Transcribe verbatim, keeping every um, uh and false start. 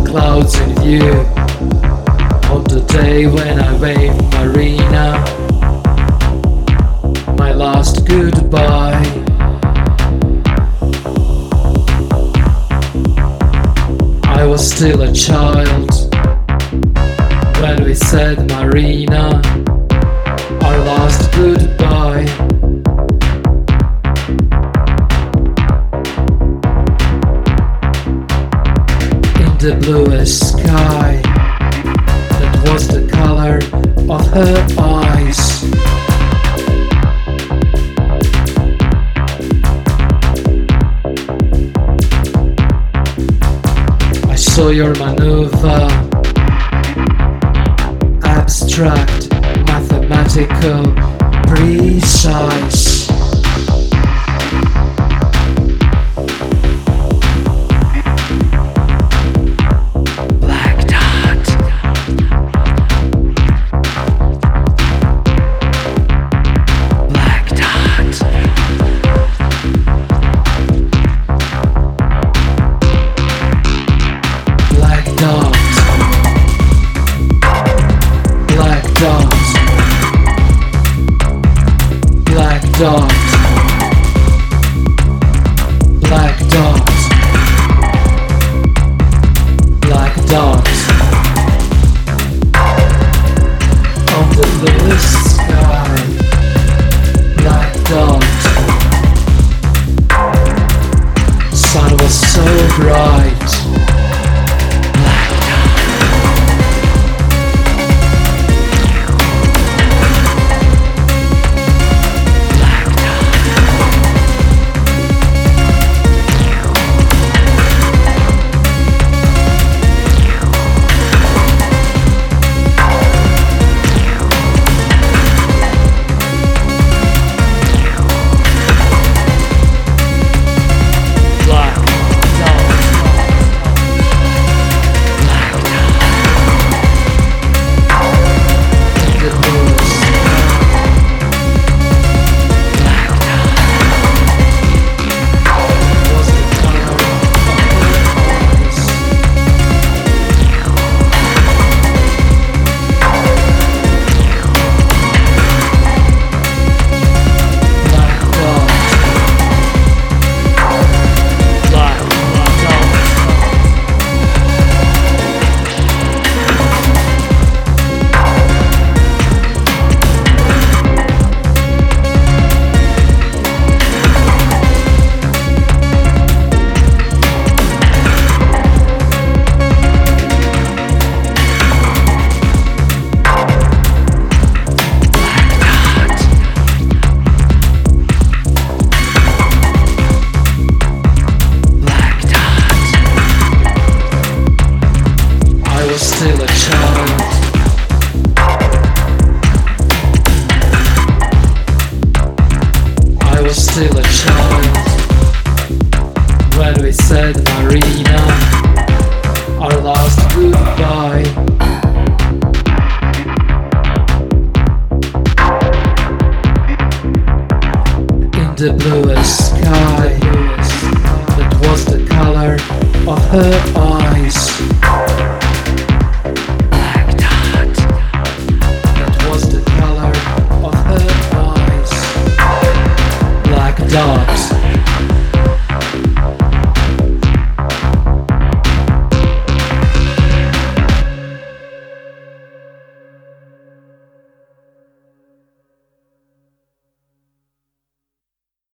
clouds in view. On the day when I waved Marina, my last goodbye. I was still a child when we said Marina, our last goodbye. In the bluest sky, that was the color of her eyes. I saw your maneuver, abstract, mathematical, precise. Black dot. Black dot. Black dot. Black dot. Black dot. Black dot. Black dot. On the bluest sky. Black dot. Sun was so bright. Black dot. Black dot. Black dot. Black dot. In the bluest sky. Black dot. Was the color of her eyes. Black dot. Black dot. Black dot. I was still a child. I was still a child when we said Marina, our last goodbye. In the bluest sky, that was the color of her eyes. Black dot. That was the color of her eyes. Black dot.